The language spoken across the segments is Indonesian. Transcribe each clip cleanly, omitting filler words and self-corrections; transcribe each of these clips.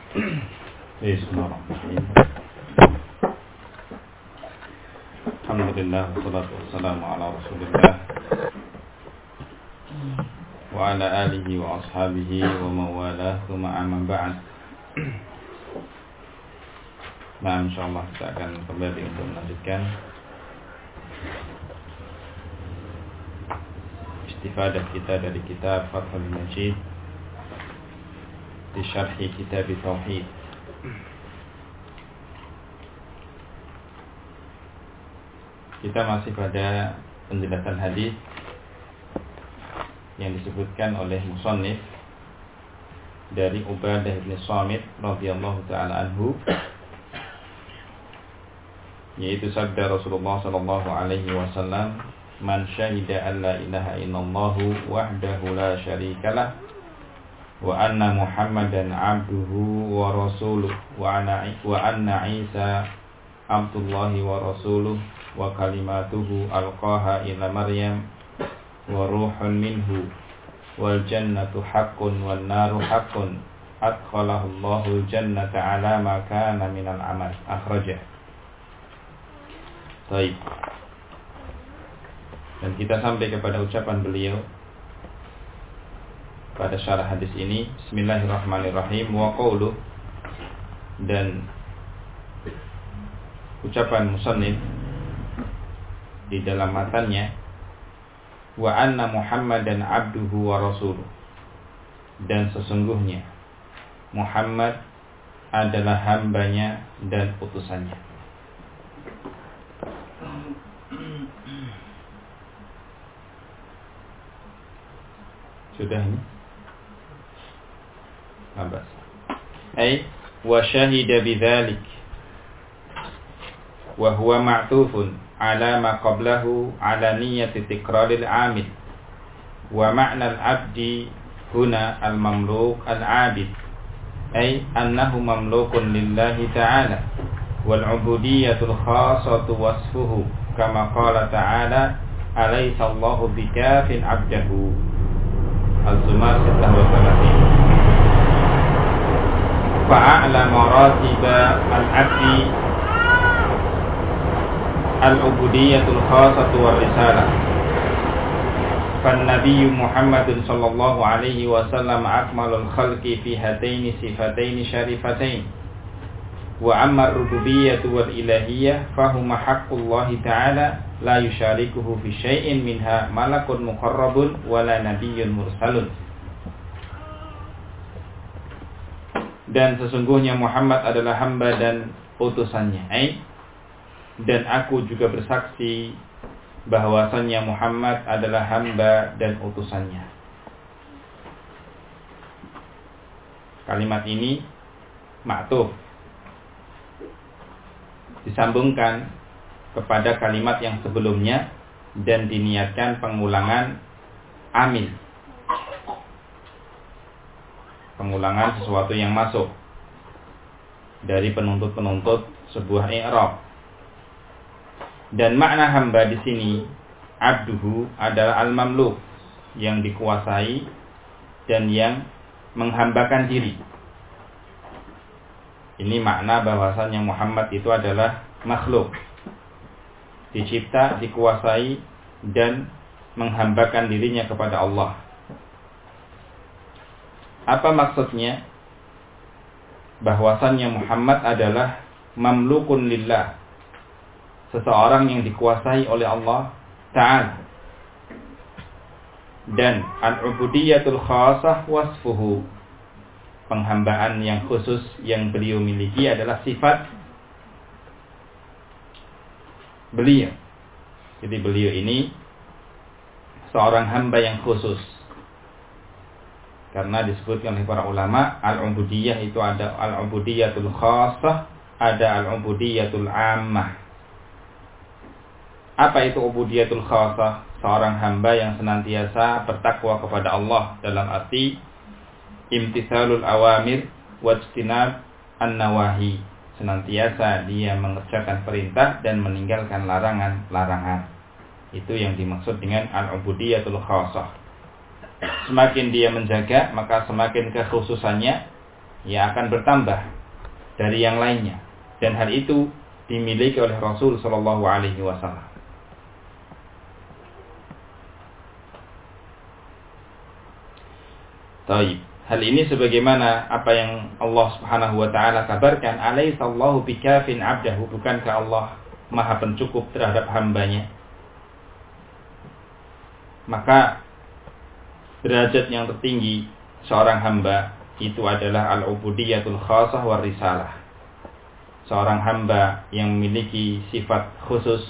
Bismillahirrahmanirrahim. Alhamdulillah wassalatu wassalamu ala Rasulillah wa ala alihi wa ashabihi wa mawalah thumma amma ba'd. Nah, insyaallah kita akan kembali untuk melanjutkan istifadah kita dari kitab Fathul Majid di syarhi kitab Tauhid. Kita masih pada penjelasan hadis yang disebutkan oleh musannif dari Ubadah bin Samit radhiyallahu taala anhu, yaitu sabda Rasulullah sallallahu alaihi wasallam, "Man syahida an la ilaha illallah wahdahu la syarikalah wa anna Muhammadan abduhu wa rasuluh wa anna Isa abdullahi wa rasuluh wa kalimatuhu alqaha ila Maryam wa ruhun minhu wal jannatu haqqun wan naru haqqun adkhalahu Allahul jannata ala ma kana minal amal." Akhrajah. Baik. Dan kita sampai kepada ucapan beliau pada syarah hadis ini, Bismillahirrahmanirrahim, wa qawluh, dan ucapan musannif di dalam matanya, wa anna Muhammadan abduhu wa rasuluh, dan sesungguhnya Muhammad adalah hambanya dan utusannya. Sudah ini? Abas. Ay wa syahida bidzalik wa huwa ma'tufun ala ma qablahu ala niyyati tikraril amil wa ma'na al-abdi huna al-mamluk al-abid, ay annahu mamlukun lillahi ta'ala wal ubudiyatul khassatu wasfuhu kama qala ta'ala alaysa Allahu bikafin 'abdahu. Az-Zumar 36. Fa'a'la maratiba al-'abdi al-ubudiyyatul khassatu war-risalah. Fan-nabiyyu Muhammadun sallallahu alaihi wasallam akmalul khalqi fi hataini sifataini syarifatain. Wa amma ar-rububiyyatu wal-ilahiyyah fahuma haqqullahi ta'ala la yusyarikuhu fi syai'in minha malakun muqarrabun wala nabiyyun mursalun. Dan sesungguhnya Muhammad adalah hamba dan utusannya. Dan aku juga bersaksi bahwasannya Muhammad adalah hamba dan utusannya. Kalimat ini ma'tuf, disambungkan kepada kalimat yang sebelumnya dan diniatkan pengulangan amil, pengulangan sesuatu yang masuk dari penuntut-penuntut sebuah i'rab. Dan makna hamba di sini, abduhu, adalah al-mamluk, yang dikuasai dan yang menghambakan diri. Ini makna bahwasannya Muhammad itu adalah makhluk, dicipta, dikuasai dan menghambakan dirinya kepada Allah. Apa maksudnya? Bahwasannya Muhammad adalah mamlukun lillah, seseorang yang dikuasai oleh Allah Ta'ala. Dan al-ubudiyyatul khassah wasfuhu, penghambaan yang khusus yang beliau miliki adalah sifat beliau. Jadi beliau ini seorang hamba yang khusus, karena disebutkan oleh para ulama, al-ubudiyyah itu ada al-ubudiyyatul khassah, ada al-ubudiyyatul ammah. Apa itu ubudiyatul khassah? Seorang hamba yang senantiasa bertakwa kepada Allah, dalam arti imtithalul awamir wajtinab an-nawahi, senantiasa dia mengerjakan perintah dan meninggalkan larangan-larangan. Itu yang dimaksud dengan al-ubudiyatul khassah. Semakin dia menjaga, maka semakin kekhususannya ya akan bertambah dari yang lainnya, dan hal itu dimiliki oleh Rasul sallallahu alaihi wasallam. Taib. Hal ini sebagaimana apa yang Allah Subhanahu wa taala kabarkan, alaihissallahu bikafin 'abdahu, bukankah Allah Maha pencukup terhadap hambanya? Maka derajat yang tertinggi seorang hamba itu adalah al-ubudiyatul khasah war risalah. Seorang hamba yang memiliki sifat khusus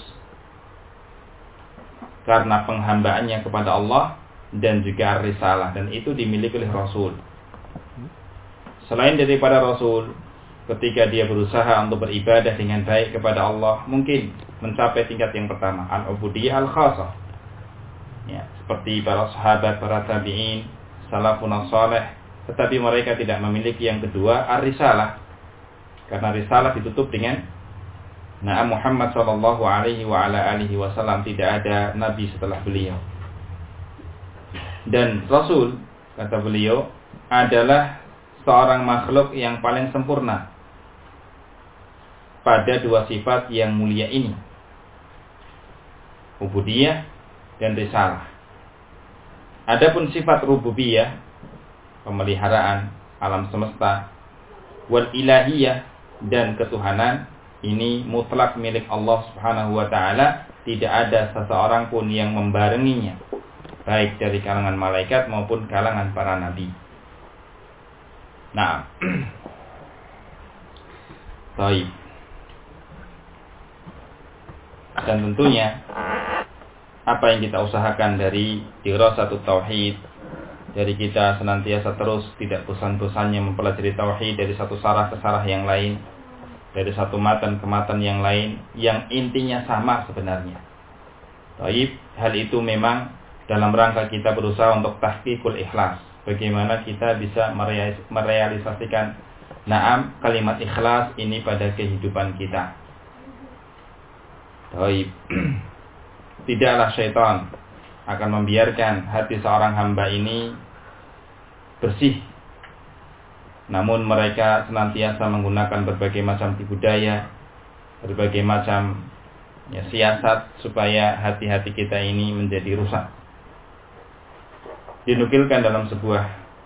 karena penghambaannya kepada Allah dan juga risalah, dan itu dimiliki oleh Rasul. Selain daripada Rasul, ketika dia berusaha untuk beribadah dengan baik kepada Allah, mungkin mencapai tingkat yang pertama, al-ubudiyah al-khasah, ya, seperti para sahabat, para tabi'in, salafun salih. Tetapi mereka tidak memiliki yang kedua, ar-risalah, karena risalah ditutup dengan Muhammad sallallahu alaihi wa ala alihi wasallam, tidak ada nabi setelah beliau. Dan Rasul, kata beliau, adalah seorang makhluk yang paling sempurna pada dua sifat yang mulia ini, ubudiyah dan risalah. Adapun sifat rububiyah, pemeliharaan alam semesta, wal ilahiyah dan ketuhanan, ini mutlak milik Allah Subhanahu wa taala, tidak ada seseorang pun yang membarenginya, baik dari kalangan malaikat maupun kalangan para nabi. Nah, baik. Dan tentunya apa yang kita usahakan dari dirasatut tauhid, dari kita senantiasa terus tidak bosan-bosannya mempelajari tauhid dari satu sarah ke sarah yang lain, dari satu matan ke matan yang lain, yang intinya sama sebenarnya. Baik, hal itu memang dalam rangka kita berusaha untuk tahqiqul ikhlas. Bagaimana kita bisa merealisasikan kalimat ikhlas ini pada kehidupan kita. Baik. Tidaklah syaitan akan membiarkan hati seorang hamba ini bersih, namun mereka senantiasa menggunakan berbagai macam tipu daya, berbagai macam siasat supaya hati-hati kita ini menjadi rusak. Dinukilkan dalam sebuah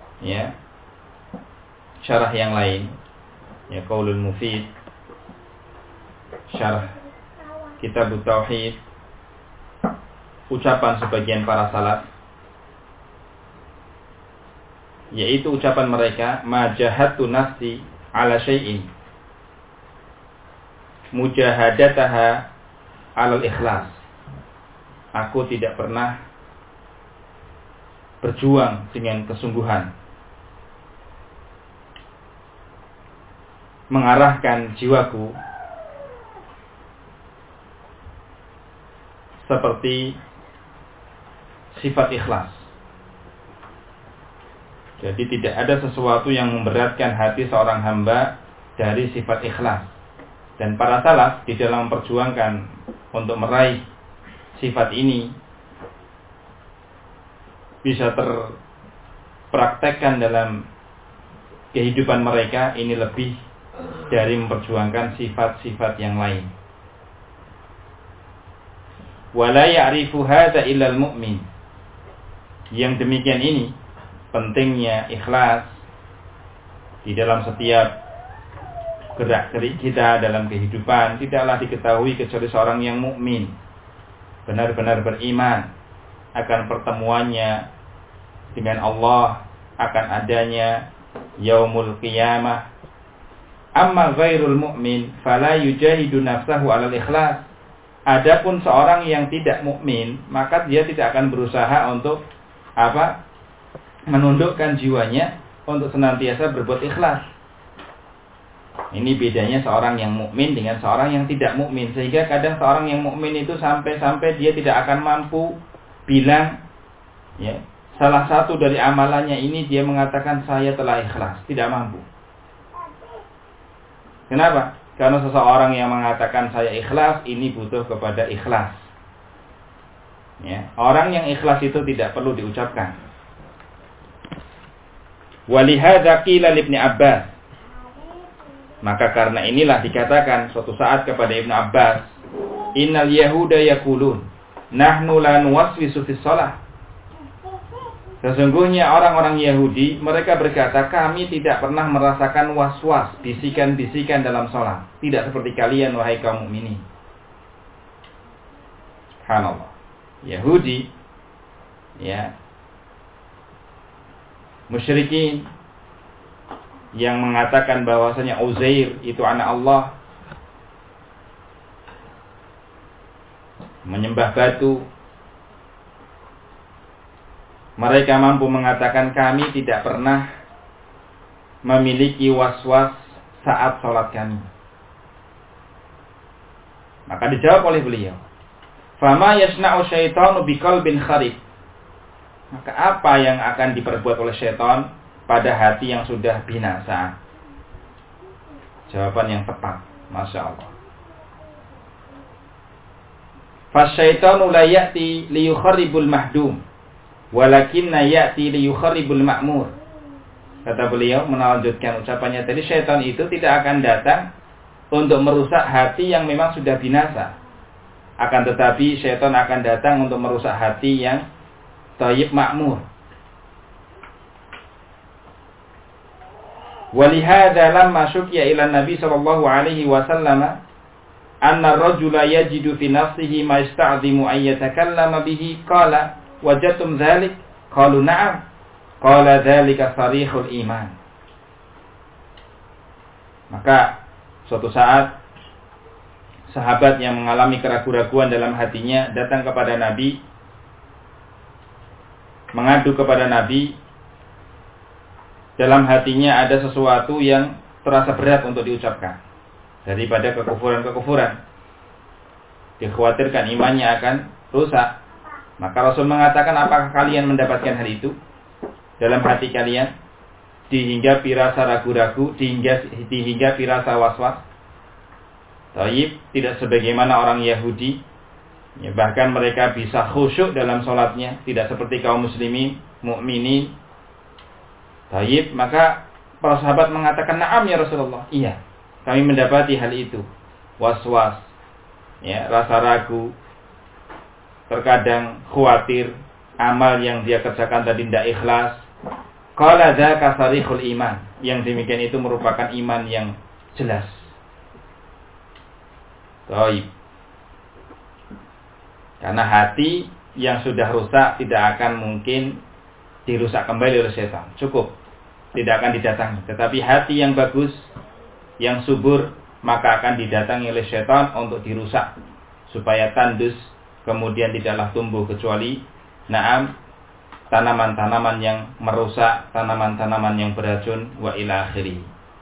syarah yang lain, Qaulul Mufid, syarah Kitab Tauhid, ucapan sebagian para salaf, yaitu ucapan mereka, majahatu nafsi ala syai'in mujahadataha alal ikhlas. Aku tidak pernah berjuang dengan kesungguhan mengarahkan jiwaku seperti sifat ikhlas. Jadi tidak ada sesuatu yang memberatkan hati seorang hamba dari sifat ikhlas. Dan para salaf di dalam memperjuangkan untuk meraih sifat ini bisa terpraktekkan dalam kehidupan mereka ini lebih dari memperjuangkan sifat-sifat yang lain. Wala ya'rifu hadza illa al-mu'min. Yang demikian ini pentingnya ikhlas di dalam setiap gerak-gerik kita dalam kehidupan tidaklah diketahui kecuali seorang yang mukmin, benar-benar beriman akan pertemuannya dengan Allah, akan adanya yaumul qiyamah. Amma ghairul mu'min fala yujahidu nafsahu 'alal ikhlas. Adapun seorang yang tidak mukmin, maka dia tidak akan berusaha untuk menundukkan jiwanya untuk senantiasa berbuat ikhlas. Ini bedanya seorang yang mukmin dengan seorang yang tidak mukmin. Sehingga kadang seorang yang mukmin itu sampai-sampai dia tidak akan mampu bilang salah satu dari amalannya ini dia mengatakan saya telah ikhlas, tidak mampu. Kenapa? Karena seseorang yang mengatakan saya ikhlas ini butuh kepada ikhlas. Orang yang ikhlas itu tidak perlu diucapkan. Walihadza qila li Ibnu Abbas, Maka karena inilah dikatakan suatu saat kepada Ibnu Abbas, innal yahuda yaqulun nahnu la nuwaswisu fis shalah. Sesungguhnya orang-orang Yahudi mereka berkata, kami tidak pernah merasakan was-was, bisikan-bisikan dalam salat, tidak seperti kalian wahai kaum mukminin. Subhanallah. Yahudi, ya, musyrikin yang mengatakan bahwasanya Uzair itu anak Allah, menyembah batu, mereka mampu mengatakan kami tidak pernah memiliki was-was saat sholat kami. Maka dijawab oleh beliau, fama yasna'u syaitanu biqalbin kharib. Maka apa yang akan diperbuat oleh syaitan pada hati yang sudah binasa? Jawaban yang tepat, Masya Allah. Fasyaitanu la ya'ti liyukharibul mahdum, walakinna ya'ti liyukharibul ma'mur. Kata beliau melanjutkan ucapannya tadi, syaitan itu tidak akan datang untuk merusak hati yang memang sudah binasa. Akan tetapi syaitan akan datang untuk merusak hati yang thayyib makmur. Walihada lamma syukiya ila Nabi sallallahu alaihi wasallam anna ar-rajula yajidu fi nafsihi ma yasta'zimu an yatakallama bihi, qala wajadtum dhalik? Qalu na'am. Qala dhalika sarihul iman. Maka suatu saat sahabat yang mengalami keraguan-raguan dalam hatinya datang kepada Nabi, mengadu kepada Nabi. Dalam hatinya ada sesuatu yang terasa berat untuk diucapkan daripada kekufuran-kekufuran. Dikhawatirkan imannya akan rusak. Maka Rasul mengatakan, apakah kalian mendapatkan hal itu dalam hati kalian? Dihinggapi rasa ragu-ragu, dihinggapi rasa was-was. Taib, tidak sebagaimana orang Yahudi, ya, bahkan mereka bisa khusyuk dalam sholatnya, tidak seperti kaum muslimin, mukminin. Taib, maka para sahabat mengatakan, na'am ya Rasulullah. Iya, kami mendapati hal itu. Was-was, ya, rasa ragu, terkadang khawatir amal yang dia kerjakan tadi tidak ikhlas. Qala dzaka sarihul iman. Yang demikian itu merupakan iman yang jelas. Taib. Karena hati yang sudah rusak tidak akan mungkin dirusak kembali oleh setan. Cukup, tidak akan didatangi. Tetapi hati yang bagus, yang subur, maka akan didatangi oleh setan untuk dirusak, supaya tandus, kemudian tidaklah tumbuh kecuali tanaman-tanaman yang merusak, tanaman-tanaman yang beracun, wa ila akhirih.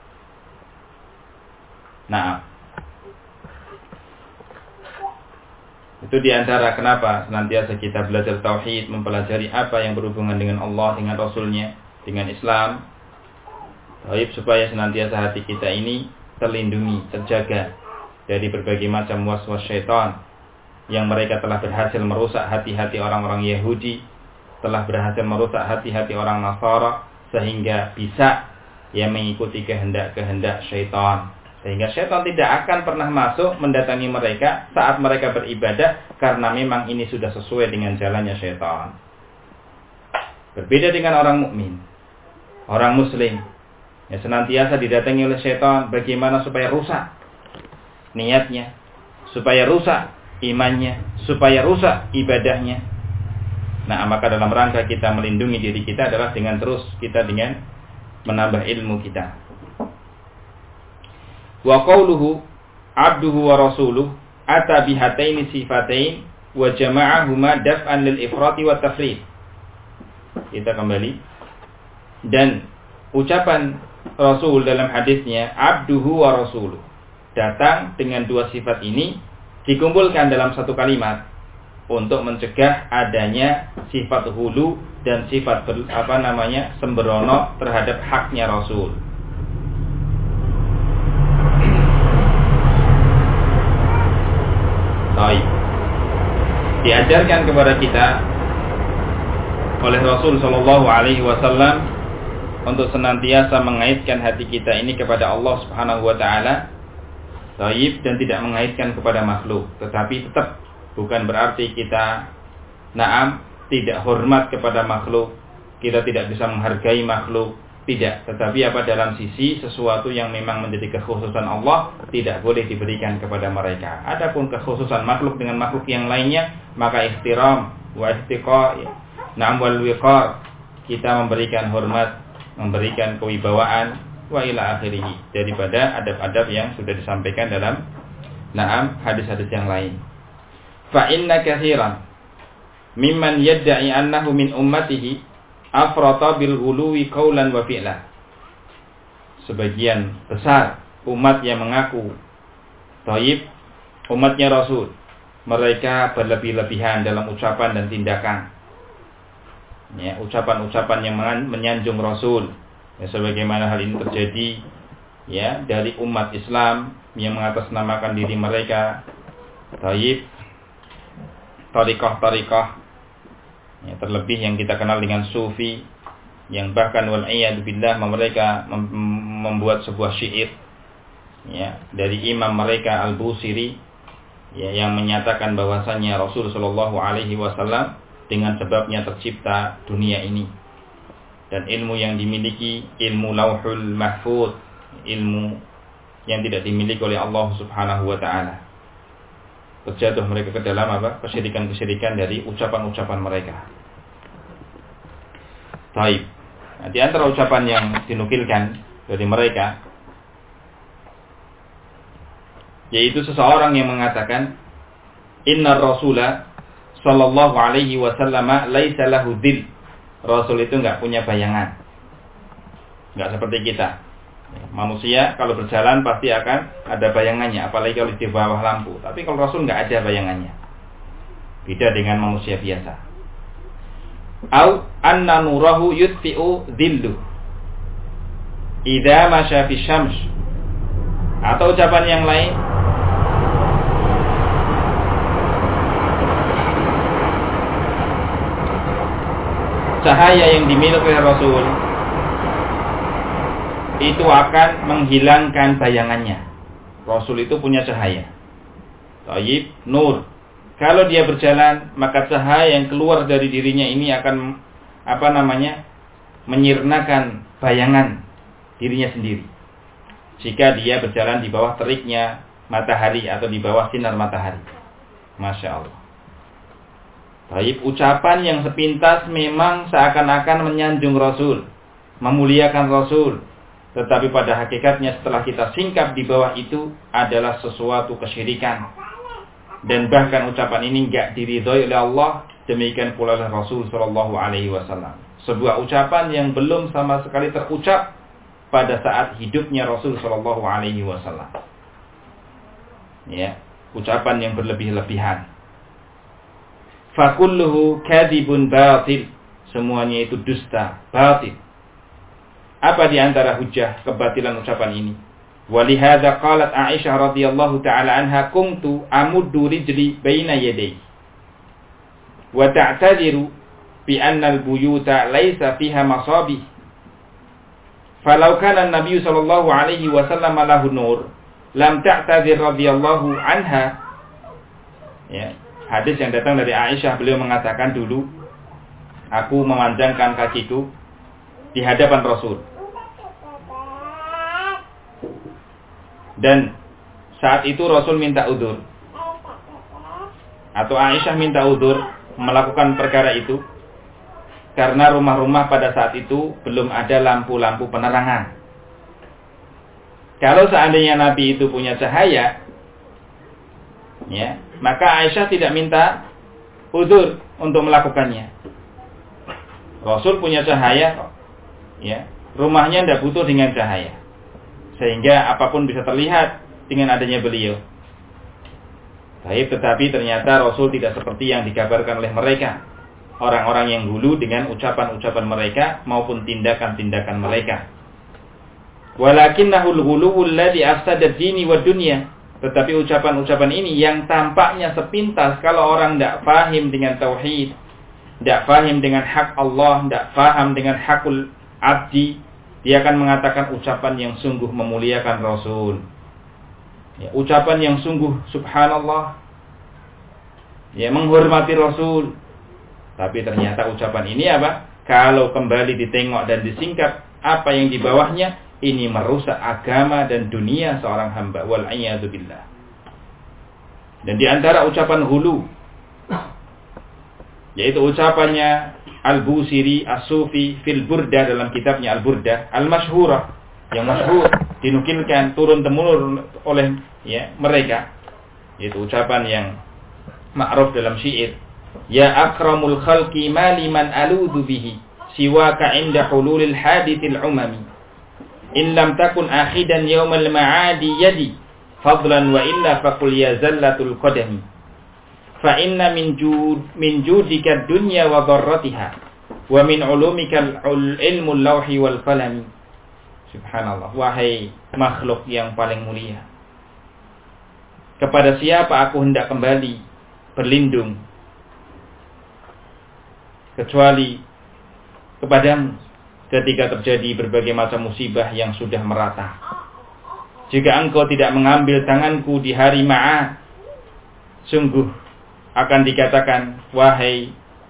Itu diantara kenapa senantiasa kita belajar tauhid, mempelajari apa yang berhubungan dengan Allah, dengan Rasulnya, dengan Islam. Tauhid supaya senantiasa hati kita ini terlindungi, terjaga dari berbagai macam was-was syaitan yang mereka telah berhasil merusak hati-hati orang-orang Yahudi, telah berhasil merusak hati-hati orang Nasara, sehingga bisa mengikuti kehendak-kehendak syaitan. Sehingga syaitan tidak akan pernah masuk mendatangi mereka saat mereka beribadah, karena memang ini sudah sesuai dengan jalannya syaitan. Berbeda dengan orang mukmin, orang muslim, yang senantiasa didatangi oleh syaitan bagaimana supaya rusak niatnya, supaya rusak imannya, supaya rusak ibadahnya. Maka dalam rangka kita melindungi diri kita adalah dengan terus kita dengan menambah ilmu kita. Wa qawluhu abduhu wa rasuluh ata bihataini sifatain wa jama'ahuma daf'an lil ifrati wa tafrid. Kita kembali. Dan ucapan Rasul dalam hadisnya abduhu wa rasuluh, datang dengan dua sifat ini dikumpulkan dalam satu kalimat untuk mencegah adanya sifat hulu dan sifat sembrono terhadap haknya Rasul. Baik. Diajarkan kepada kita oleh Rasul sallallahu alaihi wasallam untuk senantiasa mengaitkan hati kita ini kepada Allah Subhanahu wa taala, taib, dan tidak mengaitkan kepada makhluk. Tetapi tetap bukan berarti kita tidak hormat kepada makhluk, kita tidak bisa menghargai makhluk, tidak. Tetapi dalam sisi sesuatu yang memang menjadi kekhususan Allah tidak boleh diberikan kepada mereka. Adapun kekhususan makhluk dengan makhluk yang lainnya, maka ihtiram wa ihtiqa, wal wiqar, kita memberikan hormat, memberikan kewibawaan, wa ila akhirih, daripada adab-adab yang sudah disampaikan dalam hadis-hadis yang lain. Fa inna katsiran mimman yad'i annahu min ummatihi afrata bil ghuluwi qawlan wa fi'lan. Sebagian besar umat yang mengaku thayyib, umatnya Rasul, mereka berlebih-lebihan dalam ucapan dan tindakan. Ya, ucapan-ucapan yang menyanjung Rasul. Ya, sebagaimana hal ini terjadi ya dari umat Islam yang mengatasnamakan diri mereka thayyib, tariqah, ya, terlebih yang kita kenal dengan sufi, yang bahkan wal iyad billah mereka membuat sebuah syair ya dari imam mereka Al-Busiri ya, yang menyatakan bahwasannya Rasul sallallahu alaihi wasallam dengan sebabnya tercipta dunia ini, dan ilmu yang dimiliki ilmu Lauhul Mahfuz, ilmu yang tidak dimiliki oleh Allah Subhanahu wa taala. Terjatuh mereka ke dalam kesyirikan-kesyirikan dari ucapan-ucapan mereka. Baik. Nah, di antara ucapan yang dinukilkan dari mereka, yaitu seseorang yang mengatakan, Inna Rasulah sallallahu alaihi wasallam laisa lahu dhil. Rasul itu enggak punya bayangan. Enggak seperti kita. Manusia kalau berjalan pasti akan ada bayangannya, apalagi kalau di bawah lampu. Tapi kalau Rasul enggak ada bayangannya. Beda dengan manusia biasa. Au anna nurahu yutfi'u dhillu idza masya fi syams. Atau ucapan yang lain, cahaya yang dimiliki oleh Rasul itu akan menghilangkan bayangannya. Rasul itu punya cahaya, thayyib, nur. Kalau dia berjalan, maka cahaya yang keluar dari dirinya ini akan menyirnakan bayangan dirinya sendiri. Jika dia berjalan di bawah teriknya matahari atau di bawah sinar matahari. Masya Allah. Baik, ucapan yang sepintas memang seakan-akan menyanjung Rasul, memuliakan Rasul, tetapi pada hakikatnya setelah kita singkap di bawah itu adalah sesuatu kesyirikan, dan bahkan ucapan ini enggak diridhoi oleh Allah, demikian pula oleh Rasul sallallahu alaihi wasallam. Sebuah ucapan yang belum sama sekali terucap pada saat hidupnya Rasul sallallahu alaihi wasallam. Ya, ucapan yang berlebih-lebihan. Fakulluhu kadhibun batil, semuanya itu dusta, batil. Apa di antara hujah kebatilan ucapan ini? Walihada qalat Aisyah radhiyallahu taala anha, kuntu amuddu rijli baina yaday wa ta'tadiru bi anna al-buyuta laysa fiha masabih. Falau kana an-nabiy sallallahu alaihi wasallam lahu nur lam ta'tadir radhiyallahu anha. Ya, hadis yang datang dari Aisyah, beliau mengatakan, dulu aku memanjangkan kakiku di hadapan Rasul, dan saat itu Rasul minta udzur, atau Aisyah minta udzur melakukan perkara itu karena rumah-rumah pada saat itu belum ada lampu-lampu penerangan. Kalau seandainya Nabi itu punya cahaya, ya, maka Aisyah tidak minta udzur untuk melakukannya. Rasul punya cahaya, ya, rumahnya tidak butuh dengan cahaya, sehingga apapun bisa terlihat dengan adanya beliau. Baik, tetapi ternyata Rasul tidak seperti yang dikabarkan oleh mereka, orang-orang yang hulu dengan ucapan-ucapan mereka maupun tindakan-tindakan mereka. Walakinnahul ghuluwul ladzi afsada ad-dini wad dunya. Tetapi ucapan-ucapan ini yang tampaknya sepintas kalau orang tidak paham dengan tauhid, tidak paham dengan hak Allah, tidak paham dengan hakul abdi, Dia akan mengatakan ucapan yang sungguh memuliakan Rasul. Ya, ucapan yang sungguh subhanallah. Ya, menghormati Rasul. Tapi ternyata ucapan ini apa? Kalau kembali ditengok dan disingkap apa yang di bawahnya, ini merusak agama dan dunia seorang hamba. Wal'iyadzubillah. Dan di antara ucapan hulu, yaitu ucapannya Al-Busiri As-Sufi fil Burdah dalam kitabnya Al-Burdah Al-Masyhurah, yang masyhur, dinukilkan turun-temurun oleh mereka, yaitu ucapan yang ma'ruf dalam syair. Ya akramul khalqi maliman aludu bihi siwaka inda hululil hadithil umami in lam takun akhidan yawmal ma'adi yadi fadlan wa illa faqul ya zallatul qadami fa inna min judika dunya wa dharratiha wa min ulumika ilmul lawhi wal qalami. Subhanallah. Wahai makhluk yang paling mulia, kepada siapa aku hendak kembali berlindung kecuali kepadamu ketika terjadi berbagai macam musibah yang sudah merata. Jika engkau tidak mengambil tanganku di hari ma'ad, sungguh akan dikatakan, wahai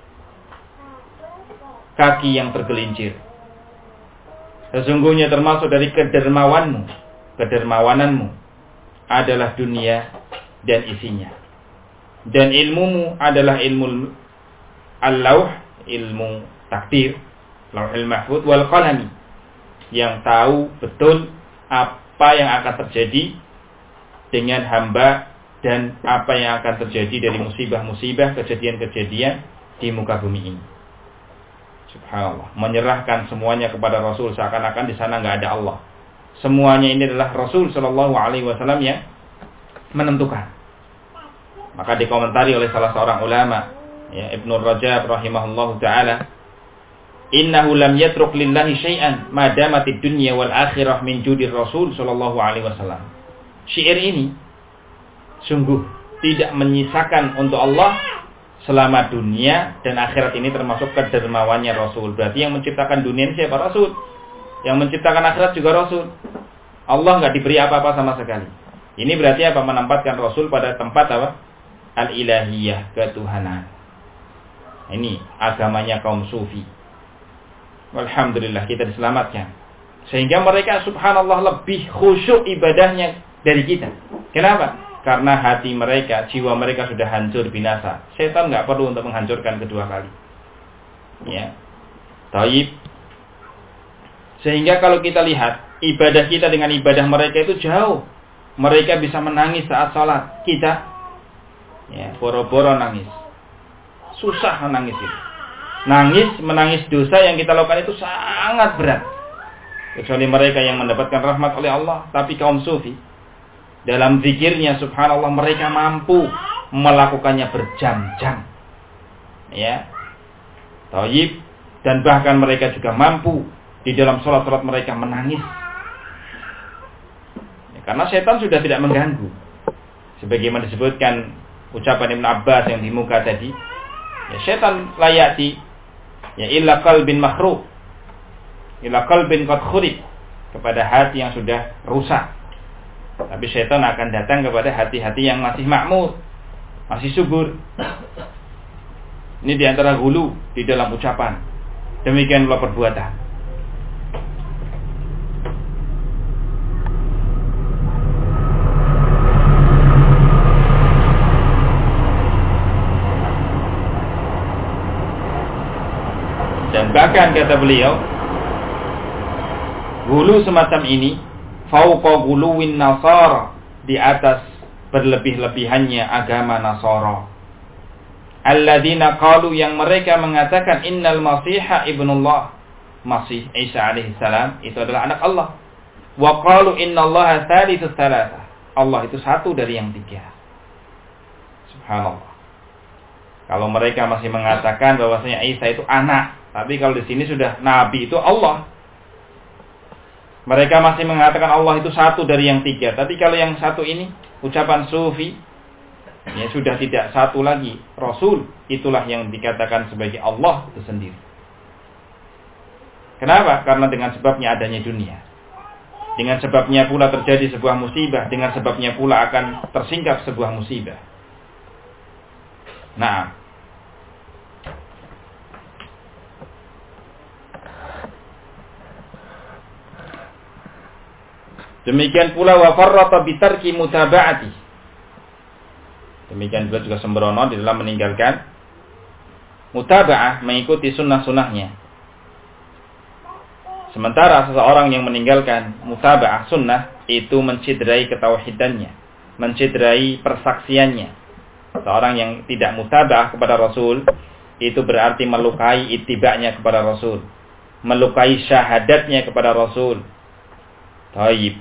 kaki yang tergelincir, sesungguhnya termasuk dari kedermawananmu adalah dunia dan isinya, dan ilmumu adalah ilmu al-lawh, ilmu takdir, lauhul mahfuz wal qalami, yang tahu betul apa yang akan terjadi dengan hamba dan apa yang akan terjadi dari musibah-musibah, kejadian-kejadian di muka bumi ini. Subhanallah. Menyerahkan semuanya kepada Rasul seakan-akan di sana nggak ada Allah. Semuanya ini adalah Rasul Shallallahu Alaihi Wasallam yang menentukan. Maka dikomentari oleh salah seorang ulama, Ibnu Rajab rahimahullahu taala, innahu lam yatruk lillahi syai'an ma damatid dunya wal akhirah min judir Rasul sallallahu alaihi wasallam. Syair ini sungguh tidak menyisakan untuk Allah selama dunia dan akhirat ini termasuk kedermawannya Rasul. Berarti yang menciptakan dunia ini siapa? Rasul. Yang menciptakan akhirat juga Rasul. Allah enggak diberi apa-apa sama sekali. Ini berarti apa? Menempatkan Rasul pada tempat apa? Al-ilahiyah, ketuhanan. Ini agamanya kaum sufi. Alhamdulillah kita diselamatkan. Sehingga mereka subhanallah lebih khusyuk ibadahnya dari kita. Kenapa? Karena hati mereka, jiwa mereka sudah hancur binasa. Setan nggak perlu untuk menghancurkan kedua kali. Ya, taib. Sehingga kalau kita lihat ibadah kita dengan ibadah mereka itu jauh. Mereka bisa menangis saat sholat. Kita, boro-boro nangis. Susah menangis itu. Menangis dosa yang kita lakukan itu sangat berat. Kecuali mereka yang mendapatkan rahmat oleh Allah. Tapi kaum sufi, dalam zikirnya subhanallah mereka mampu melakukannya berjam-jam. Ya. Taib. Dan bahkan mereka juga mampu di dalam sholat-sholat mereka menangis. Ya, karena setan sudah tidak mengganggu. Sebagaimana disebutkan ucapan Ibn Abbas yang di muka tadi. Ya, setan layati illa qalbin makhrub, illa qalbin qad khurib, kepada hati yang sudah rusak. Tapi setan akan datang kepada hati-hati yang masih makmur, masih subur. Ini diantara hulu di dalam ucapan. Demikian pula perbuatan. Dan bahkan kata beliau, gulu semacam ini fauqa guluwin nasara, di atas berlebih-lebihannya agama Nasara. Alladzina qalu, yang mereka mengatakan innal masiha ibnullah, Masih Isa alaihi salam itu adalah anak Allah. Wa qalu innallaha thalitsus tsalatsa, Allah itu satu dari yang tiga. Subhanallah. Kalau mereka masih mengatakan bahwasanya Isa itu anak, tapi kalau di sini sudah Nabi itu Allah. Mereka masih mengatakan Allah itu satu dari yang tiga. Tapi kalau yang satu ini, ucapan sufi, ya sudah tidak satu lagi. Rasul, itulah yang dikatakan sebagai Allah itu sendiri. Kenapa? Karena dengan sebabnya adanya dunia. Dengan sebabnya pula terjadi sebuah musibah. Dengan sebabnya pula akan tersingkap sebuah musibah. Nah, demikian pula wa farrata bi tarki mutaba'ati. Demikian pula juga sembrono di dalam meninggalkan mutaba'ah, mengikuti sunnah-sunnahnya. Sementara seseorang yang meninggalkan mutaba'ah sunnah itu menciderai ketauhidannya, menciderai persaksiannya. Seorang yang tidak mutaba'ah kepada Rasul itu berarti melukai ittiba'nya kepada Rasul, melukai syahadatnya kepada Rasul. Taib.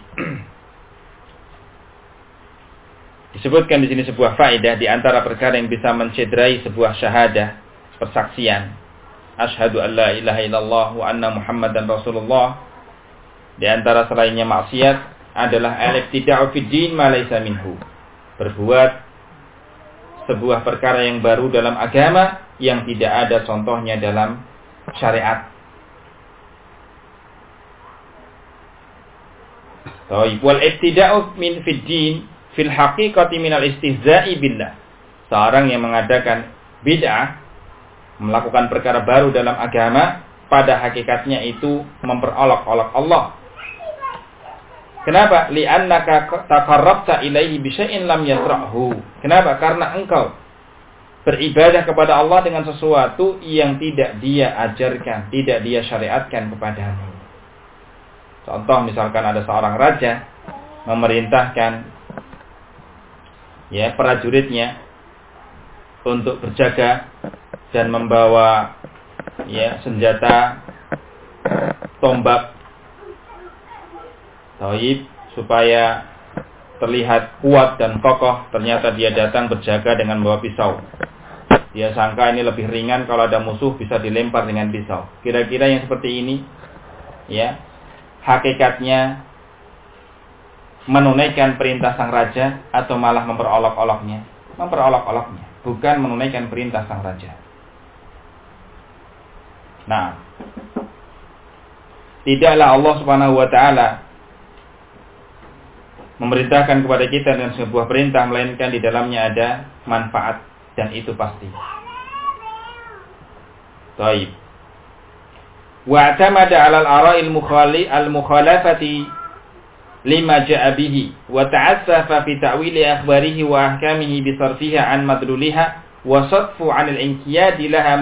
Disebutkan di sini sebuah faedah di antara perkara yang bisa menciderai sebuah syahadah, persaksian. Asyhadu an la ilaha illallah wa anna Muhammadan Rasulullah. Di antara selainnya maksiat adalah al-ibtida'u fid din ma laysa minhu. Berbuat sebuah perkara yang baru dalam agama yang tidak ada contohnya dalam syariat. Wal ibtida'u min fid din fil haqiqati minal istihza'i billah. Seorang yang mengadakan bid'ah, melakukan perkara baru dalam agama, pada hakikatnya itu memperolok-olok Allah. Kenapa? Li'annaka taqarrabta ilaihi bi syai'in lam yasra'hu. Kenapa? Karena engkau beribadah kepada Allah dengan sesuatu yang tidak Dia ajarkan, tidak Dia syariatkan kepadamu. Contoh, misalkan ada seorang raja memerintahkan prajuritnya untuk berjaga dan membawa senjata tombak taib supaya terlihat kuat dan kokoh. Ternyata dia datang berjaga dengan membawa pisau. Dia sangka ini lebih ringan, kalau ada musuh bisa dilempar dengan pisau. Kira-kira yang seperti ini hakikatnya menunaikan perintah sang raja atau malah memperolok-oloknya? Memperolok-oloknya, bukan menunaikan perintah sang raja. Nah, tidaklah Allah Subhanahu wa taala memerintahkan kepada kita dengan sebuah perintah melainkan di dalamnya ada manfaat, dan itu pasti. Taib. Wa atamada 'ala al-ara'il al-mukhalafati lima ja'a bihi wa ta'assafa fi ta'wili akhbarihi wa ahkamihi bi sarfiha an madluliha wa sadfu 'an al-inqiyadi laha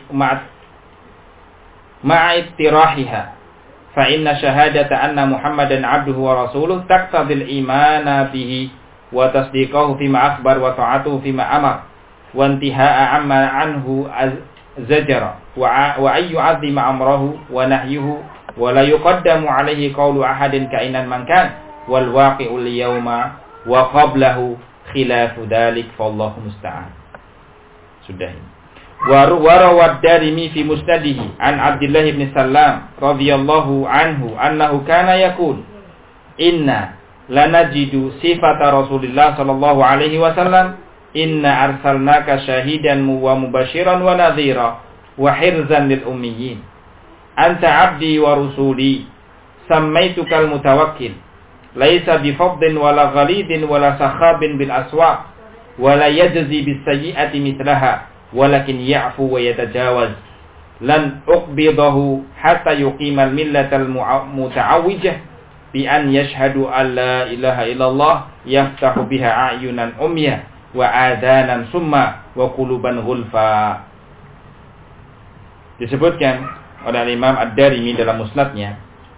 ma'a ittirahiha fa inna shahadata anna Muhammadan 'abduhu wa rasuluhu taqtadil imana bihi wa tasdiqahu fima akhbar wa ta'atuhu fima amar wa intiha'a amma anhu zajara wa ayyu 'azima amrahu wa nahyuhu wa la yuqaddamu 'alaihi qawlu ahadin ka'inan man kan wal waqi'ul yawma wa qablahu khilafu dzalik fallahu musta'an. Sudah ini. Wa rawad Darimi fi musnadihi an Abdullah bin Salam radhiyallahu anhu annahu kana yaqul inna lanajidu sifata Rasulillah sallallahu alaihi wasallam inna arsalnaka syahidan wa mubashiran wa nadhira wa hirzan lil ummiyin anta abdi wa rusuli samaitukal mutawakkil laisa bifadlin wala ghalidin wala sakhabin bil aswaq wala yajzi bis sayyi'ati mithlaha walakin ya'fu wa yatajawaz lan uqbidahu hatta yuqimal millatal muta'awwijah bi an yashhadu an la ilaha illallah yaftahu biha a'yunan umyah wa adanan summa wa quluban ghulfa. Disebutkan oleh Imam Ad-Darimi dalam musnadnya.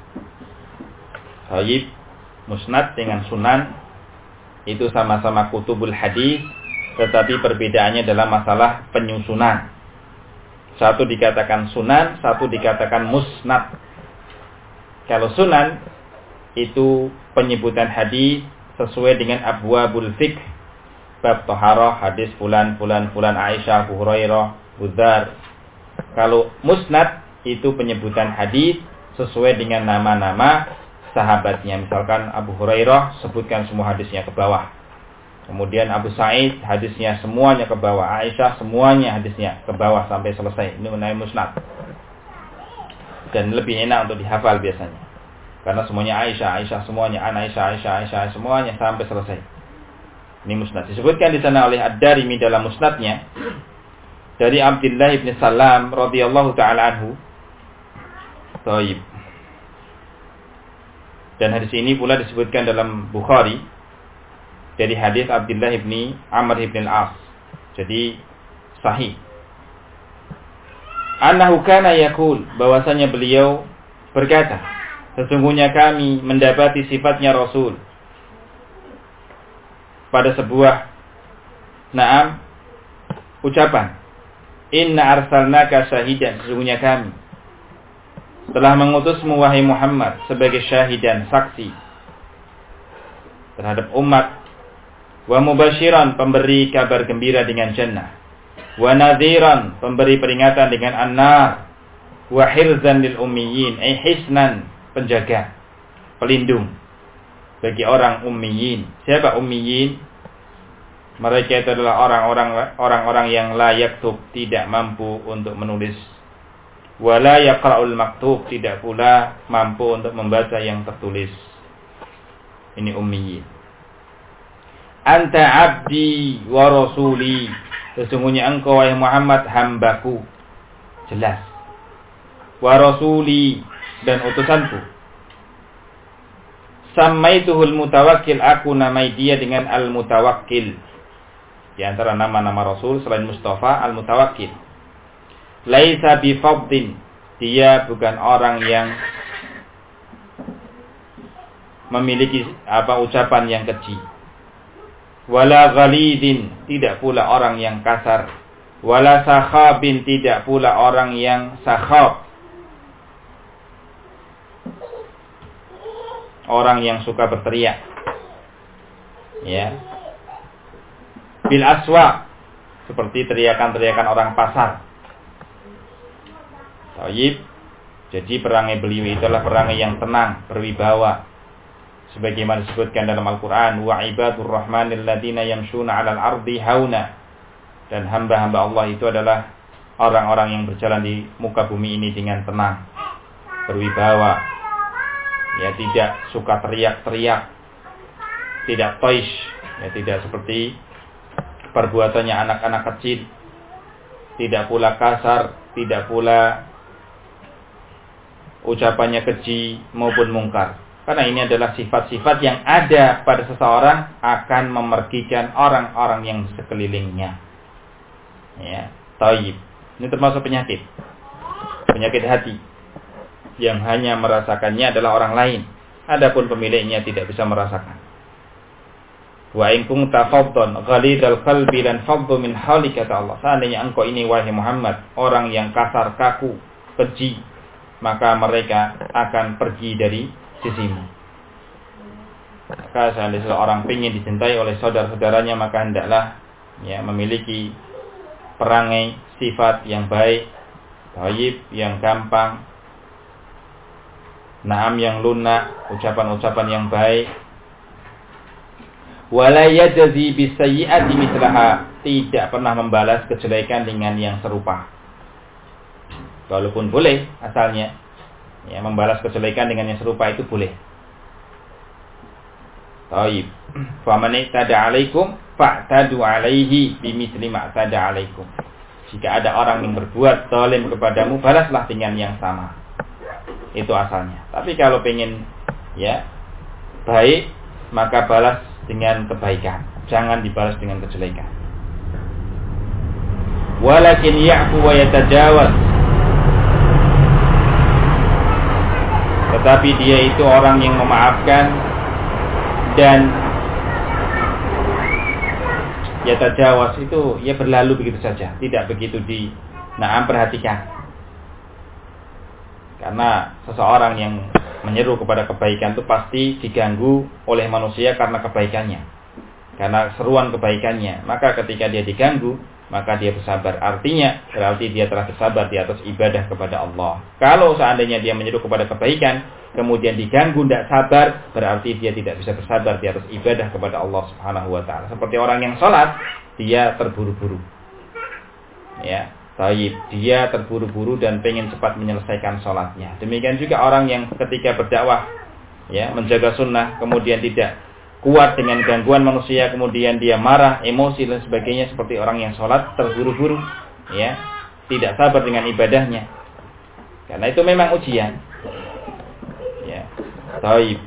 Taib, musnad dengan sunan itu sama-sama kutubul hadis, tetapi perbedaannya dalam masalah penyusunan. Satu dikatakan sunan, satu dikatakan musnad. Kalau sunan itu penyebutan hadis sesuai dengan abwabul fiqh, bab taharah, hadis fulan Aisyah, Abu Hurairah, Budzar. Kalau musnad itu penyebutan hadis sesuai dengan nama-nama sahabatnya. Misalkan Abu Hurairah, sebutkan semua hadisnya ke bawah. Kemudian Abu Sa'id, hadisnya semuanya ke bawah. Aisyah, semuanya hadisnya ke bawah sampai selesai. Ini namanya musnad. dan lebih enak untuk dihafal biasanya. Karena semuanya Aisyah semuanya, an Aisyah semuanya sampai selesai. Ini musnad. Disebutkan di sana oleh Ad-Darimi dalam musnadnya dari Abdullah bin Salam radhiyallahu taala anhu. Taib. Dan hadis ini pula disebutkan dalam Bukhari dari hadis Abdullah bin Amr bin Al-As. Jadi sahih. Annahu kana yaqul, bahwasanya beliau berkata, sesungguhnya kami mendapati sifatnya Rasul pada sebuah ucapan, inna arsalnaka syahidan, sesungguhnya kami telah mengutusmu wahai Muhammad sebagai syahid dan saksi terhadap umat, wa mubasyiran, pemberi kabar gembira dengan jannah, wa nadhiran, pemberi peringatan dengan an-nar, wa hirzan lil ummiyin, hisnan, penjaga, pelindung bagi orang ummiyin. Siapa ummiyin? Mereka itu adalah orang-orang yang la yaktub, tidak mampu untuk menulis, wala yaqra'ul maktub, tidak pula mampu untuk membaca yang tertulis. Ini ummiyin. Anta abdi wa rasuli, sesungguhnya engkau wahai Muhammad hambaku, jelas, wa rasuli, dan utusanku. Sammaituhul mutawakkil, aku namai dia dengan al-mutawakkil. Di antara nama-nama Rasul selain Mustafa, al-mutawakkil. Laisa bifadhin, dia bukan orang yang memiliki ucapan yang keji. Wala ghalidin, tidak pula orang yang kasar. Wala sakhabin, tidak pula orang yang sakhab, orang yang suka berteriak. Ya. Bil aswa, seperti teriakan-teriakan orang pasar. Taib. Jadi perangai beliau itulah perangai yang tenang, berwibawa. Sebagaimana disebutkan dalam Al-Quran, wa ibadur rahmanil ladina yamshuna 'alal ardi hauna. Dan hamba-hamba Allah itu adalah orang-orang yang berjalan di muka bumi ini dengan tenang, berwibawa. Ya, tidak suka teriak-teriak, tidak toish, ya, tidak seperti perbuatannya anak-anak kecil, tidak pula kasar, tidak pula ucapannya keji maupun mungkar. Karena ini adalah sifat-sifat yang ada pada seseorang akan memergikan orang-orang yang sekelilingnya. Ya, taib. Ini termasuk penyakit hati, yang hanya merasakannya adalah orang lain, adapun pemiliknya tidak bisa merasakan. Wa in kunta faddan ghalidal qalbi lan faddu min hawlika, kata Allah. Seandainya engkau ini wahai Muhammad orang yang kasar, kaku, keji, maka mereka akan pergi dari sisimu. Maka seandainya seorang ingin dicintai oleh saudara-saudaranya, maka hendaklah memiliki perangai sifat yang baik, thayyib, yang gampang, naam, yang lunak, ucapan-ucapan yang baik. Wala yajzi bisayyi'ati mithlaha, tidak pernah membalas kejelekan dengan yang serupa. Walaupun boleh asalnya, membalas kejelekan dengan yang serupa itu boleh. Taib. Faman i'tada 'alaikum fa'tadu 'alaihi bimithli ma i'tada 'alaikum. Jika ada orang yang berbuat zalim kepadamu, balaslah dengan yang sama. Itu asalnya. Tapi kalau pengen baik, maka balas dengan kebaikan, jangan dibalas dengan kejelekan. Walakin ya'fu wa yatajawaz, tetapi dia itu orang yang memaafkan dan yatajawaz itu berlalu begitu saja, tidak begitu perhatikan. Karena seseorang yang menyeru kepada kebaikan itu pasti diganggu oleh manusia karena kebaikannya, karena seruan kebaikannya. Maka ketika dia diganggu, maka dia bersabar. Artinya berarti dia telah bersabar di atas ibadah kepada Allah. Kalau seandainya dia menyeru kepada kebaikan, kemudian diganggu, tidak sabar, berarti dia tidak bisa bersabar di atas ibadah kepada Allah Subhanahu wa ta'ala. Seperti orang yang sholat, dia terburu-buru. Taib, dia terburu-buru dan pengen cepat menyelesaikan sholatnya. Demikian juga orang yang ketika berdakwah, ya, menjaga sunnah, kemudian tidak kuat dengan gangguan manusia, kemudian dia marah, emosi dan sebagainya, seperti orang yang sholat terburu-buru, ya, tidak sabar dengan ibadahnya. Karena itu memang ujian. Ya, taib.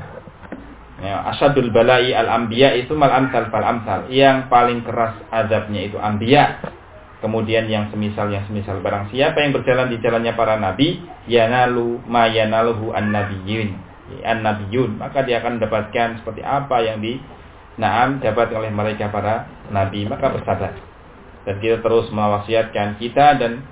Ya, asyadul balai al-anbiya itu mal-amsal fal-amsal. Yang paling keras azabnya itu anbiya. Kemudian yang semisal barang siapa yang berjalan di jalannya para nabi, yanalu ma yanaluhu an-nabiyyun, maka dia akan mendapatkan seperti apa yang dapat oleh mereka para nabi, maka bersabar. Dan kita terus mewasiatkan kita dan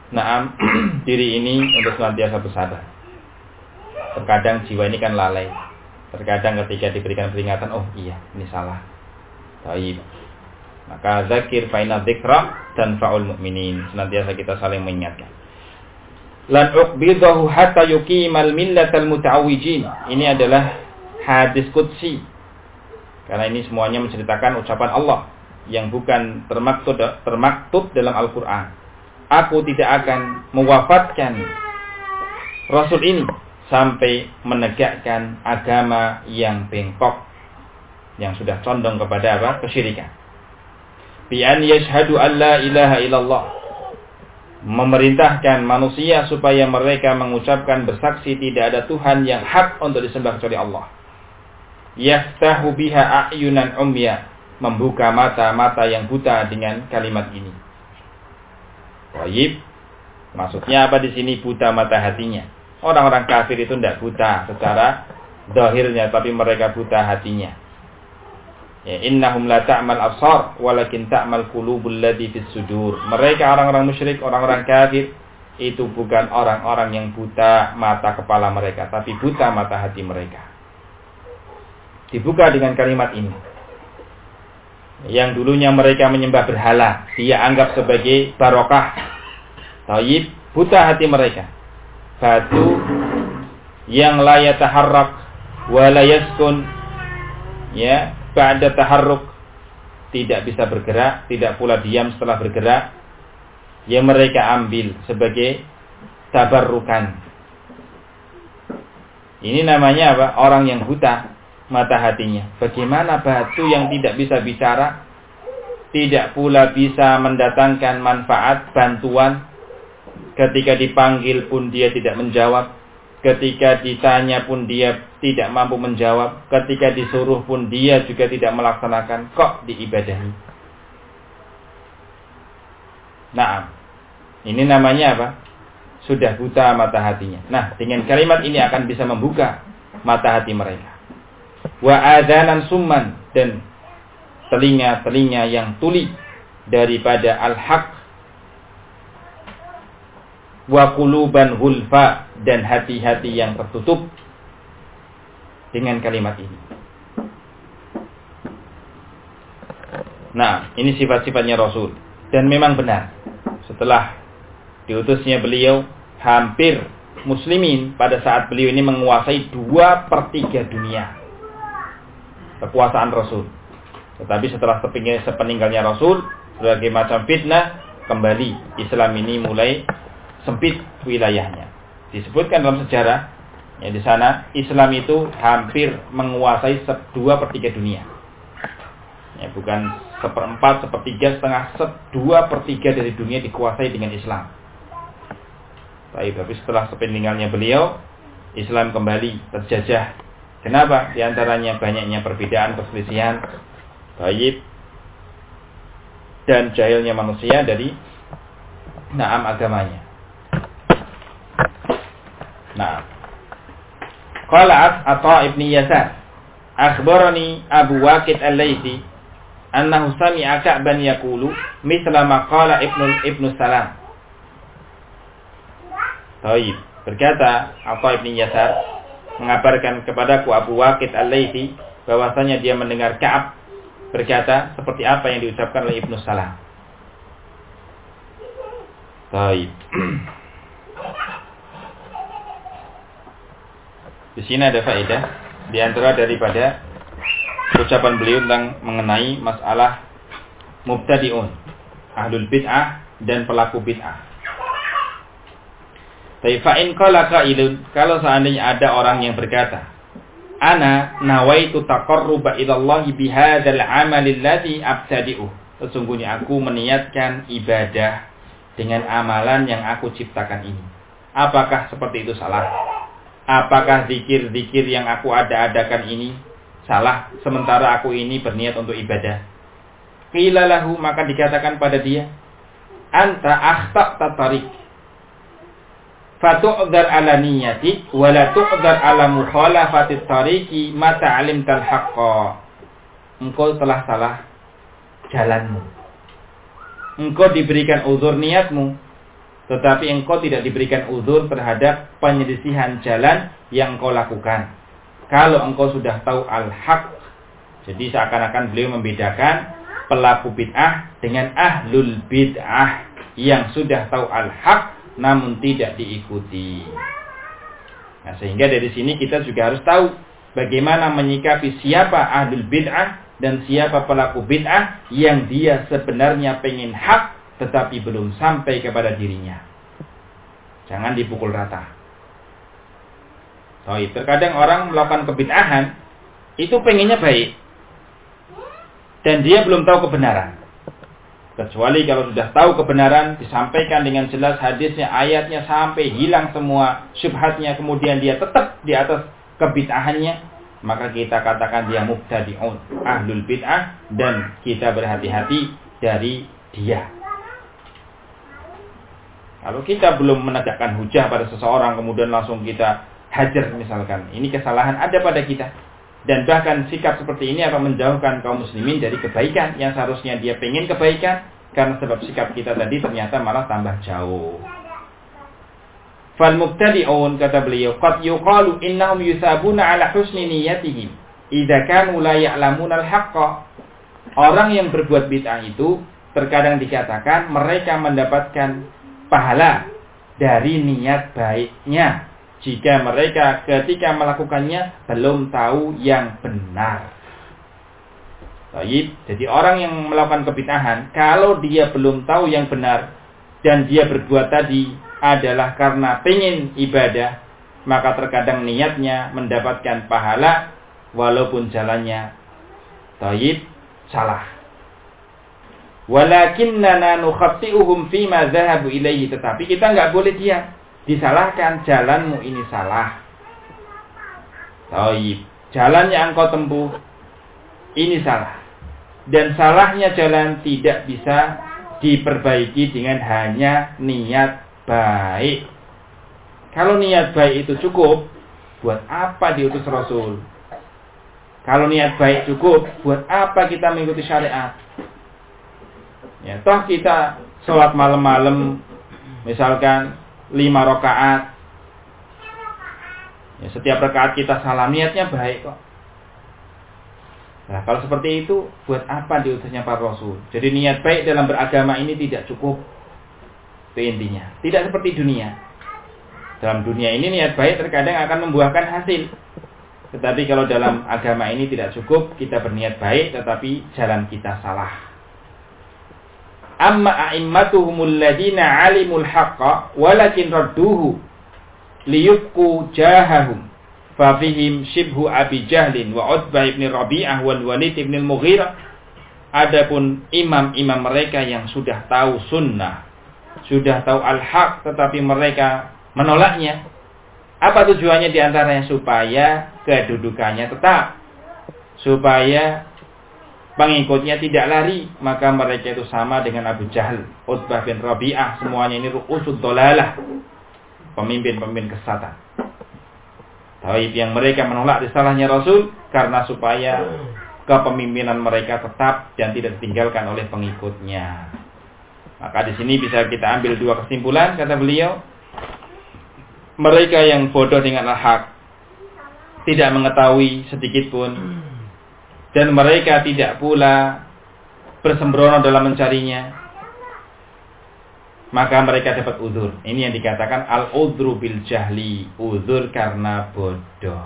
diri ini untuk senantiasa bersabar. Terkadang jiwa ini kan lalai. Terkadang ketika diberikan peringatan, oh iya, ini salah. Baik. Maka zakir fa inna dzikra tanfa'ul mu'minin. Senantiasa kita saling mengingatkan. Lan uqbidahu hatta yuqimal millatal muta'awwijin. Ini adalah hadis qudsi. Karena ini semuanya menceritakan ucapan Allah yang bukan termaktub dalam Al-Qur'an. Aku tidak akan mewafatkan Rasul ini sampai menegakkan agama yang bengkok, yang sudah condong kepada kesyirikan. Bi an yashhadu an la ilaha illallah, memerintahkan manusia supaya mereka mengucapkan bersaksi tidak ada Tuhan yang hak untuk disembah kecuali Allah. Yaftahu biha a'yunan umya, membuka mata-mata yang buta dengan kalimat ini. Baik, maksudnya apa di sini? Buta mata hatinya. Orang-orang kafir itu tidak buta secara zahirnya, tapi mereka buta hatinya. Ya, innahum la ta'mal absar walakin ta'mal qulubul lati fis sudur. Mereka orang-orang musyrik, orang-orang kafir itu bukan orang-orang yang buta mata kepala mereka, tapi buta mata hati mereka. Dibuka dengan kalimat ini. Yang dulunya mereka menyembah berhala, dia anggap sebagai barokah. Taib, buta hati mereka. Batu yang la yataharrak wa la yaskun, ya, ba'da taharruk, tidak bisa bergerak, tidak pula diam setelah bergerak, yang mereka ambil sebagai tabarrukan. Ini namanya apa? Orang yang buta mata hatinya. Bagaimana batu yang tidak bisa bicara, tidak pula bisa mendatangkan manfaat, bantuan, ketika dipanggil pun dia tidak menjawab, ketika ditanya pun dia tidak mampu menjawab, ketika disuruh pun dia juga tidak melaksanakan, kok diibadahi. Nah, ini namanya apa? Sudah buta mata hatinya. Nah, dengan kalimat ini akan bisa membuka mata hati mereka. Wa adzanan summan, dan telinga-telinga yang tuli daripada al-haq. Wa quluban hulfa, dan hati-hati yang tertutup dengan kalimat ini. Nah, ini sifat-sifatnya Rasul. Dan memang benar, setelah diutusnya beliau, hampir muslimin pada saat beliau ini menguasai 2/3 dunia, kekuasaan Rasul. Tetapi setelah sepeninggalnya Rasul, berbagai macam fitnah, kembali Islam ini mulai sempit wilayahnya. Disebutkan dalam sejarah, ya, di sana Islam itu hampir menguasai 2/3 dunia. Ya, bukan 1/4, 1/3, setengah, 2/3 dari dunia dikuasai dengan Islam. Tapi setelah sepeninggalnya beliau, Islam kembali terjajah. Kenapa? Di antaranya banyaknya perbedaan, perselisihan, dan jahilnya manusia dari agamanya. Nah, qala Atha ibn Yasar, akhbarani Abu Waqid al-Laythi annahu sami'a Ka'ban yaqulu mithla ma qala Ibnu Salam. Baik, berkata Atha ibn Yasar mengabarkan kepadaku Abu Waqid al-Laythi bahwasanya dia mendengar Ka'ab berkata seperti apa yang diucapkan oleh Ibnu Salam. Baik. Di sini ada faedah di antara daripada ucapan beliau tentang mengenai masalah mubtadi'un, ahlul bid'ah dan pelaku bid'ah. Tapi fa in qala qailun, kalau seandainya ada orang yang berkata, ana nawaitu taqarruba ila Allah bihadzal amal alladhi abtadi'u. Sesungguhnya aku meniatkan ibadah dengan amalan yang aku ciptakan ini. Apakah seperti itu salah? Apakah zikir-zikir yang aku ada-adakan ini salah sementara aku ini berniat untuk ibadah? Qila lahu, maka dikatakan pada dia, anta akhta'ta tariq. Fatu'dzar ala niyatik wa la tu'dzar ala mukhalafati tariqi mata 'alimtal haqqa. Engkau telah salah jalanmu. Engkau diberikan uzur niatmu, tetapi engkau tidak diberikan uzur terhadap penyelisihan jalan yang engkau lakukan. Kalau engkau sudah tahu al-haq, jadi seakan-akan beliau membedakan pelaku bid'ah dengan ahlul bid'ah yang sudah tahu al-haq namun tidak diikuti. Nah, sehingga dari sini kita juga harus tahu bagaimana menyikapi siapa ahlul bid'ah dan siapa pelaku bid'ah yang dia sebenarnya pengen hak tetapi belum sampai kepada dirinya. Jangan dipukul rata. Terkadang orang melakukan kebid'ahan itu pengennya baik dan dia belum tahu kebenaran. Kecuali kalau sudah tahu kebenaran, disampaikan dengan jelas hadisnya, ayatnya, sampai hilang semua syubhatnya, kemudian dia tetap di atas kebid'ahannya, maka kita katakan dia mubtadi'un, ahlul bid'ah, dan kita berhati-hati dari dia. Kalau kita belum menegakkan hujah pada seseorang, kemudian langsung kita hajar misalkan, ini kesalahan ada pada kita. Dan bahkan sikap seperti ini akan menjauhkan kaum muslimin dari kebaikan yang seharusnya dia pengen kebaikan, karena sebab sikap kita tadi ternyata malah tambah jauh. Fal mubtadi'un, kata beliau, qad yuqalu innahum yusabuna ala husni niyatihim idza kanu la ya'lamuna al-haqqa. Orang yang berbuat bid'ah itu terkadang dikatakan mereka mendapatkan pahala dari niat baiknya jika mereka ketika melakukannya belum tahu yang benar. Baik, jadi orang yang melakukan kebid'ahan, kalau dia belum tahu yang benar dan dia berbuat tadi adalah karena pengen ibadah, maka terkadang niatnya mendapatkan pahala walaupun jalannya salah. Walakinnana nukhati'uhum fima dhahabu ilaihi, tetapi kita enggak boleh diam. Disalahkan, jalanmu ini salah. Jalan yang engkau tempuh ini salah. Dan salahnya jalan tidak bisa diperbaiki dengan hanya niat baik. Kalau niat baik itu cukup, buat apa diutus Rasul? Kalau niat baik cukup, buat apa kita mengikuti syariat? Ya, toh kita sholat malam-malam, misalkan 5 rakaat. Ya, setiap rakaat kita salam, niatnya baik kok. Nah, kalau seperti itu, buat apa diutusnya para Rasul? Jadi niat baik dalam beragama ini tidak cukup. Itu intinya. Tidak seperti dunia. Dalam dunia ini niat baik terkadang akan membuahkan hasil. Tetapi kalau dalam agama ini tidak cukup, kita berniat baik tetapi jalan kita salah. Amma a'immatuhumul ladina alimul haqqa walakin radduhu liyubqu jahahum fa fihim shibhu Abi Jahlin wa Utbah ibn Rabi'ah wal Walid ibn al-Mughirah. Adapun imam-imam mereka yang sudah tahu sunnah, sudah tahu al-haq, tetapi mereka menolaknya. Apa tujuannya diantaranya? Supaya kedudukannya tetap, supaya pengikutnya tidak lari. Maka mereka itu sama dengan Abu Jahal, Utbah bin Rabi'ah, semuanya ini ru'usud dolalah, pemimpin-pemimpin kesesatan. Taib yang mereka menolak risalahnya Rasul karena supaya kepemimpinan mereka tetap dan tidak ditinggalkan oleh pengikutnya. Maka di sini bisa kita ambil 2 kesimpulan, kata beliau. Mereka yang bodoh dengan al-haq, tidak mengetahui sedikit pun, dan mereka tidak pula bersembrono dalam mencarinya, maka mereka dapat uzur. Ini yang dikatakan al-udhru bil jahli, uzur karena bodoh.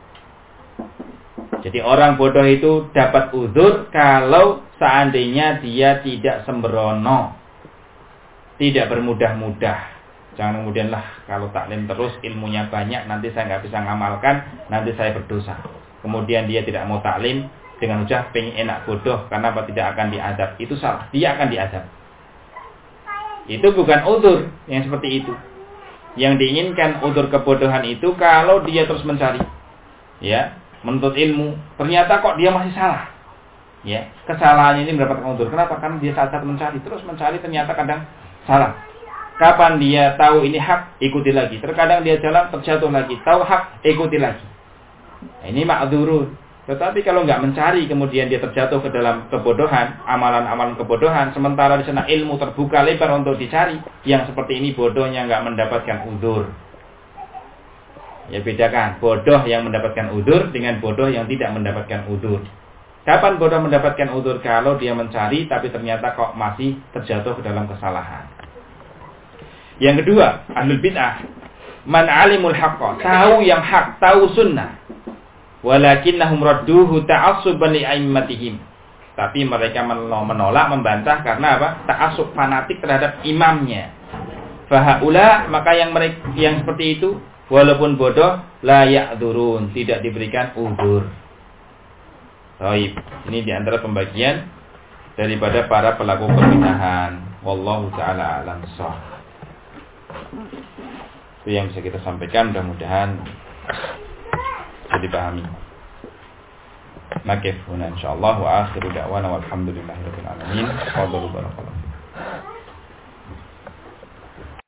Jadi orang bodoh itu dapat uzur kalau seandainya dia tidak sembrono. tidak bermudah-mudah. Jangan kemudian kalau taklim terus ilmunya banyak, nanti saya nggak bisa ngamalkan, nanti saya berdosa. Kemudian dia tidak mau taklim dengan hujah pengen enak bodoh, karena apa tidak akan diadab. Itu salah, dia akan diadab. Itu bukan udzur yang seperti itu. Yang diinginkan udzur kebodohan itu kalau dia terus mencari, ya, menuntut ilmu, ternyata kok dia masih salah. Ya, kesalahannya ini mendapatkan udzur. Kenapa? Karena dia saat mencari, terus mencari ternyata kadang salah. Kapan dia tahu ini hak, ikuti lagi. Terkadang dia jalan terjatuh lagi, tahu hak, ikuti lagi. Nah, ini ma'dzurun. Tetapi kalau nggak mencari, kemudian dia terjatuh ke dalam kebodohan, amalan-amalan kebodohan, sementara di sana ilmu terbuka lebar untuk dicari, yang seperti ini bodohnya nggak mendapatkan udzur. Ya, bedakan bodoh yang mendapatkan udzur dengan bodoh yang tidak mendapatkan udzur. Kapan bodoh mendapatkan udzur? Kalau dia mencari tapi ternyata kok masih terjatuh ke dalam kesalahan. Yang kedua, ahlul bid'ah, man alimul haqqa, tahu yang hak, tahu sunnah, walakinnahum radduhu ta'assuban li aimmatihim, tapi mereka menolak, membantah karena apa? Ta'assub, fanatik terhadap imamnya. Fahaula, maka yang seperti itu walaupun bodoh la ya'dzurun, tidak diberikan udzur. Baik, ini di antara pembagian daripada para pelaku perbid'ahan. Wallahu taala a'lam bissawab. Itu yang bisa kita sampaikan, mudah-mudahan bisa dipahami. Nakif huna insyaallah wa akhiru da'wana walhamdulillahirabbil alamin. Qadar barakallahu.